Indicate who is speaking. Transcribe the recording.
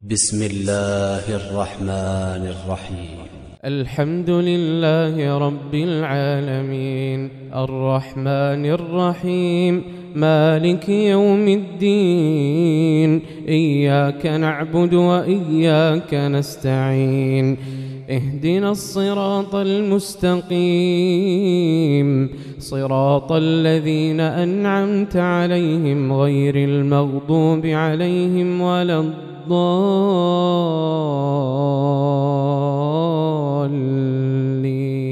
Speaker 1: بسم الله الرحمن الرحيم.
Speaker 2: الحمد لله رب العالمين الرحمن الرحيم مالك يوم الدين إياك نعبد وإياك نستعين اهدنا الصراط المستقيم صراط الذين أنعمت عليهم غير المغضوب عليهم ولا الضالين.